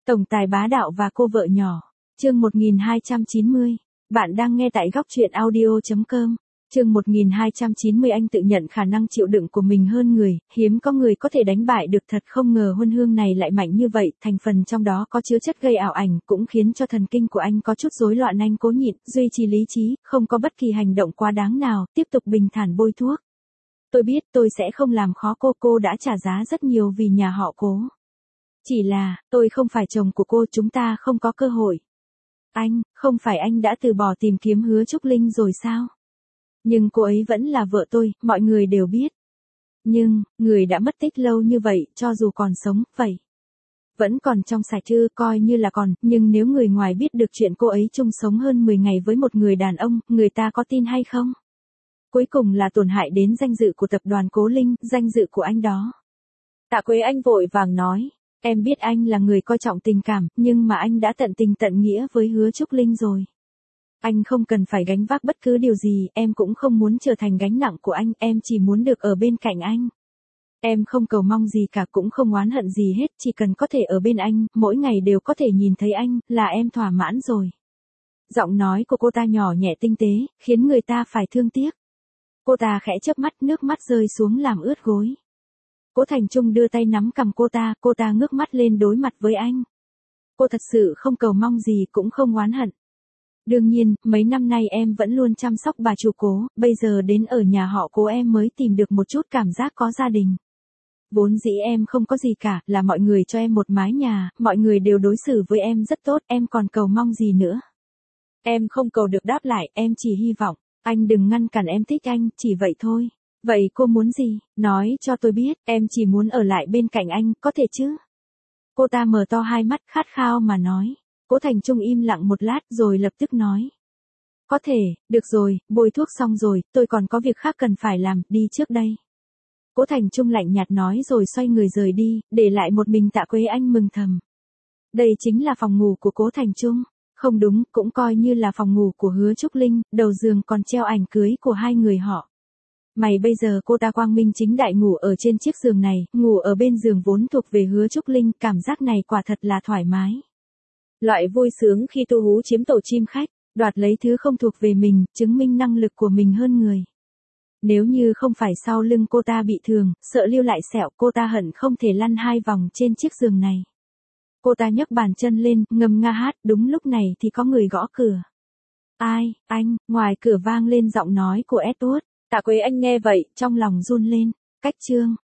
Tổng tài bá đạo và cô vợ nhỏ. Chương 1290. Bạn đang nghe tại góc truyện audio.com. Chương 1290. Anh tự nhận khả năng chịu đựng của mình hơn người, hiếm có người có thể đánh bại được, thật không ngờ huân hương này lại mạnh như vậy, thành phần trong đó có chứa chất gây ảo ảnh, cũng khiến cho thần kinh của anh có chút rối loạn. Anh cố nhịn, duy trì lý trí, không có bất kỳ hành động quá đáng nào, tiếp tục bình thản bôi thuốc. Tôi biết tôi sẽ không làm khó cô đã trả giá rất nhiều vì nhà họ Cố. Chỉ là, tôi không phải chồng của cô, chúng ta không có cơ hội. Anh, không phải anh đã từ bỏ tìm kiếm Hứa Trúc Linh rồi sao? Nhưng cô ấy vẫn là vợ tôi, mọi người đều biết. Nhưng, người đã mất tích lâu như vậy, cho dù còn sống, vậy. Vẫn còn trong sạch chứ, coi như là còn, nhưng nếu người ngoài biết được chuyện cô ấy chung sống hơn 10 ngày với một người đàn ông, người ta có tin hay không? Cuối cùng là tổn hại đến danh dự của tập đoàn Cố Linh, danh dự của anh đó. Tạ Quế Anh vội vàng nói. Em biết anh là người coi trọng tình cảm, nhưng mà anh đã tận tình tận nghĩa với Hứa Trúc Linh rồi. Anh không cần phải gánh vác bất cứ điều gì, em cũng không muốn trở thành gánh nặng của anh, em chỉ muốn được ở bên cạnh anh. Em không cầu mong gì cả, cũng không oán hận gì hết, chỉ cần có thể ở bên anh, mỗi ngày đều có thể nhìn thấy anh, là em thỏa mãn rồi. Giọng nói của cô ta nhỏ nhẹ tinh tế, khiến người ta phải thương tiếc. Cô ta khẽ chớp mắt, nước mắt rơi xuống làm ướt gối. Cố Thành Trung đưa tay nắm cằm cô ta ngước mắt lên đối mặt với anh. Cô thật sự không cầu mong gì, cũng không oán hận. Đương nhiên, mấy năm nay em vẫn luôn chăm sóc bà chủ Cố, bây giờ đến ở nhà họ Cố em mới tìm được một chút cảm giác có gia đình. Vốn dĩ em không có gì cả, là mọi người cho em một mái nhà, mọi người đều đối xử với em rất tốt, em còn cầu mong gì nữa. Em không cầu được đáp lại, em chỉ hy vọng, anh đừng ngăn cản em thích anh, chỉ vậy thôi. Vậy cô muốn gì? Nói cho tôi biết, em chỉ muốn ở lại bên cạnh anh, có thể chứ? Cô ta mở to hai mắt khát khao mà nói. Cố Thành Trung im lặng một lát rồi lập tức nói. Có thể, được rồi, bôi thuốc xong rồi, tôi còn có việc khác cần phải làm, đi trước đây. Cố Thành Trung lạnh nhạt nói rồi xoay người rời đi, để lại một mình Tạ Quế Anh mừng thầm. Đây chính là phòng ngủ của Cố Thành Trung. Không đúng, cũng coi như là phòng ngủ của Hứa Trúc Linh, đầu giường còn treo ảnh cưới của hai người họ. Mày bây giờ cô ta quang minh chính đại ngủ ở trên chiếc giường này, ngủ ở bên giường vốn thuộc về Hứa Trúc Linh, cảm giác này quả thật là thoải mái. Loại vui sướng khi tu hú chiếm tổ chim khách, đoạt lấy thứ không thuộc về mình, chứng minh năng lực của mình hơn người. Nếu như không phải sau lưng cô ta bị thương, sợ lưu lại sẹo, cô ta hận không thể lăn 2 vòng trên chiếc giường này. Cô ta nhấc bàn chân lên, ngâm nga hát, đúng lúc này thì có người gõ cửa. Ai, anh, ngoài cửa vang lên giọng nói của Edward. Tạ Quế Anh nghe vậy, trong lòng run lên. Cách chương.